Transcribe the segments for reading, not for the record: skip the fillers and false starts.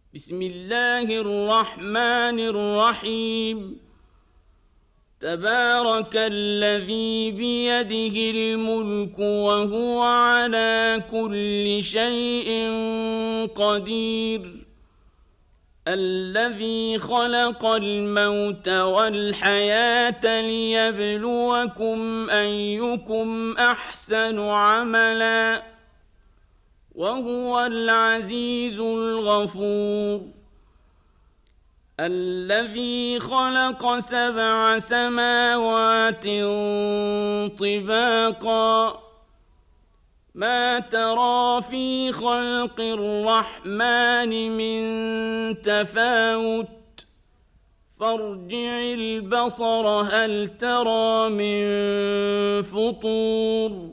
بسم الله الرحمن الرحيم. تبارك الذي بيده الملك وهو على كل شيء قدير. الذي خلق الموت والحياة ليبلوكم أيكم أحسن عملا وهو العزيز الغفور. الذي خلق 7 سماوات طباقا ما ترى في خلق الرحمن من تفاوت فارجع البصر هل ترى من فطور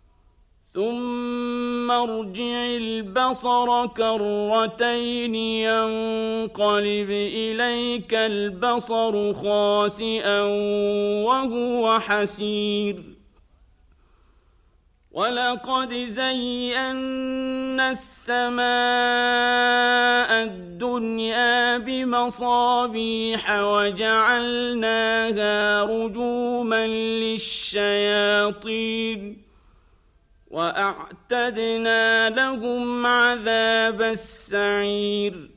ثم ارجع البصر كرتين ينقلب إليك البصر خاسئا وهو حسير. ولقد زينا السماء الدنيا بمصابيح وجعلناها رجوما للشياطين وأعتدنا لهم عذاب السعير.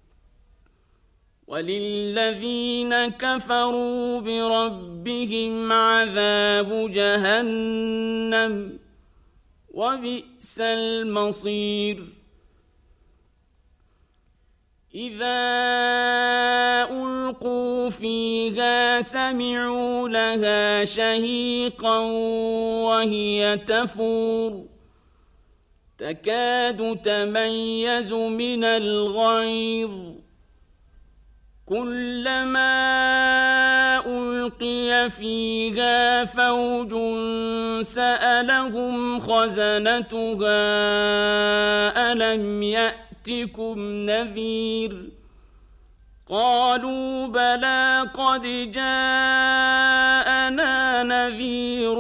وللذين كفروا بربهم عذاب جهنم وبئس المصير. إذا ألقوا فيها سمعوا لها شهيقا وهي تفور تكاد تميز من الغيظ كلما ألقي فيها فوج سألهم خزنتها ألم يأتكم نذير قالوا بلى قد جاءنا نذير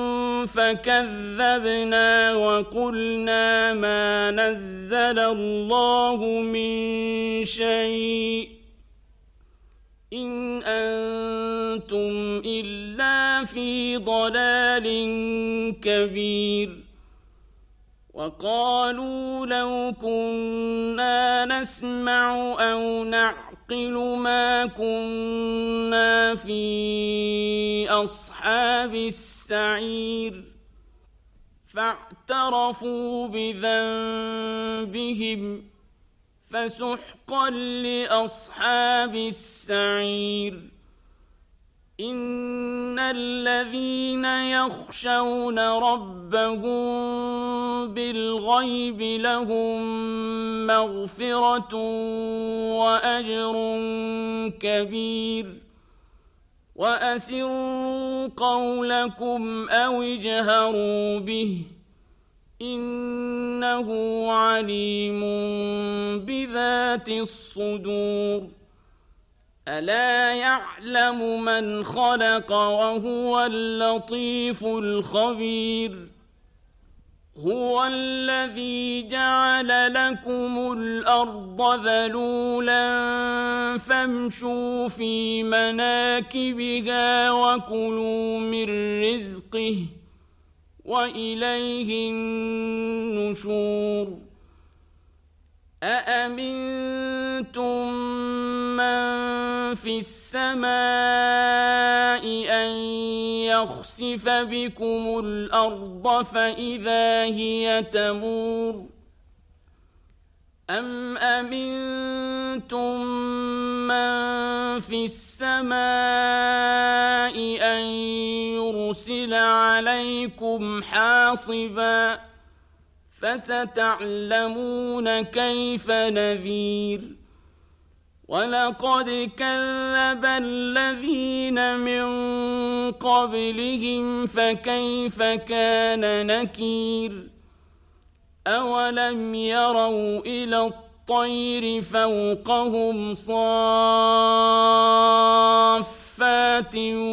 فكذبنا وقلنا ما نزل الله من شيء إن أنتم إلا في ضلال كبير. وقالوا لو كنا نسمع أو نعقل ما كنا في أصحاب السعير فاعترفوا بذنبهم فسحقا لأصحاب السعير. إن الذين يخشون ربهم بالغيب لهم مغفرة وأجر كبير. وأسروا قولكم أو اجهروا به إنه عليم بذات الصدور. ألا يعلم من خلق وهو اللطيف الخبير. هو الذي جعل لكم الأرض ذلولا فامشوا في مناكبها وكلوا من رزقه وإليه النشور. أأمنتم من في السماء أن يخسف بكم الأرض فإذا هي تمور أم أمنتم من في السماء أن يرسل عليكم حاصبا فستعلمون كيف نذير. ولقد كذب الذين من قبلهم فكيف كان نكير. أولم يروا إلى الطير فوقهم صافات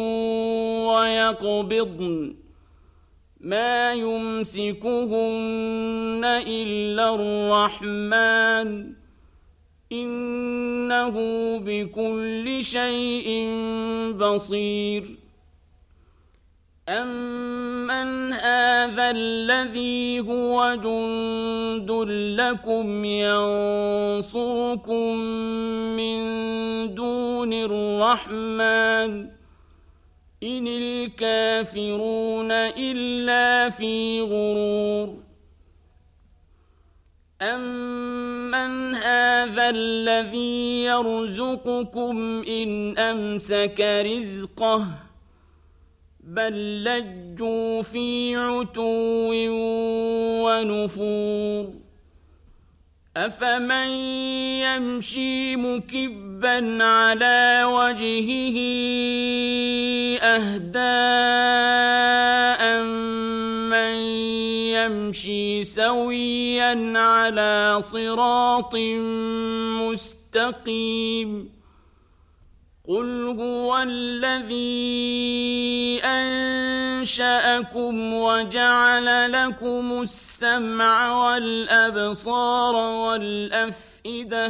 ويقبضن ما يمسكهن إلا الرحمن إنه بكل شيء بصير أمن هذا الذي هو جند لكم ينصركم من دون الرحمن إن الكافرون إلا في غرور أمن هذا الذي يرزقكم إن أمسك رزقه بل لجوا في عتو ونفور أفمن يمشي مكبا على وجهه أهدى أمن يمشي سويا على صراط مستقيم قل هو الذي أنشأكم وجعل لكم السمع والأبصار والأفئدة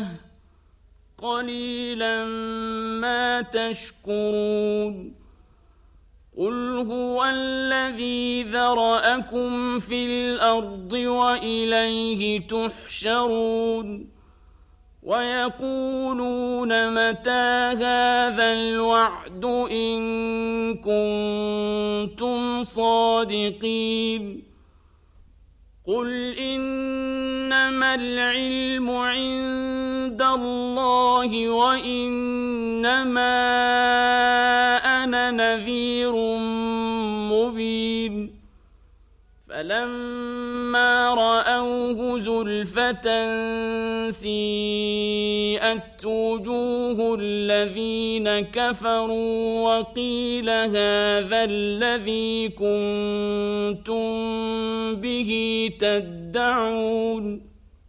قليلا ما تشكرون قل هو الذي ذرأكم في الأرض وإليه تحشرون ويقولون متى هذا الوعد إن كنتم صادقين قل إنما العلم عند الله وإنما أنا نذير مبين فلما رأوه زلفة سيئت وجوه الذين كفروا وقيل هذا الذي كنتم به تدعون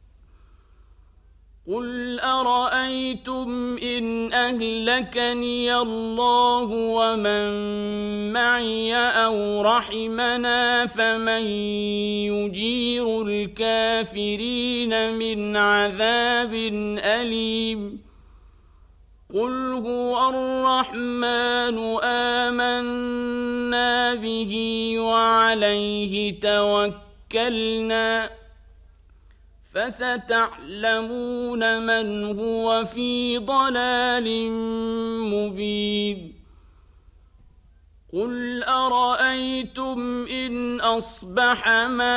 قل أرأيتم إن أهلكني الله ومن معي أو رحمنا فمن يجير الكافرين من عذاب أليم قل هو الرحمن آمنا به وعليه توكلنا فستعلمون من هو في ضلال مبين قل أرأيتم إن أصبح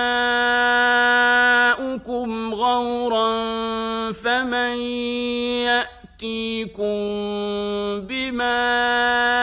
ماؤكم غورا فمن يأتيكم بماء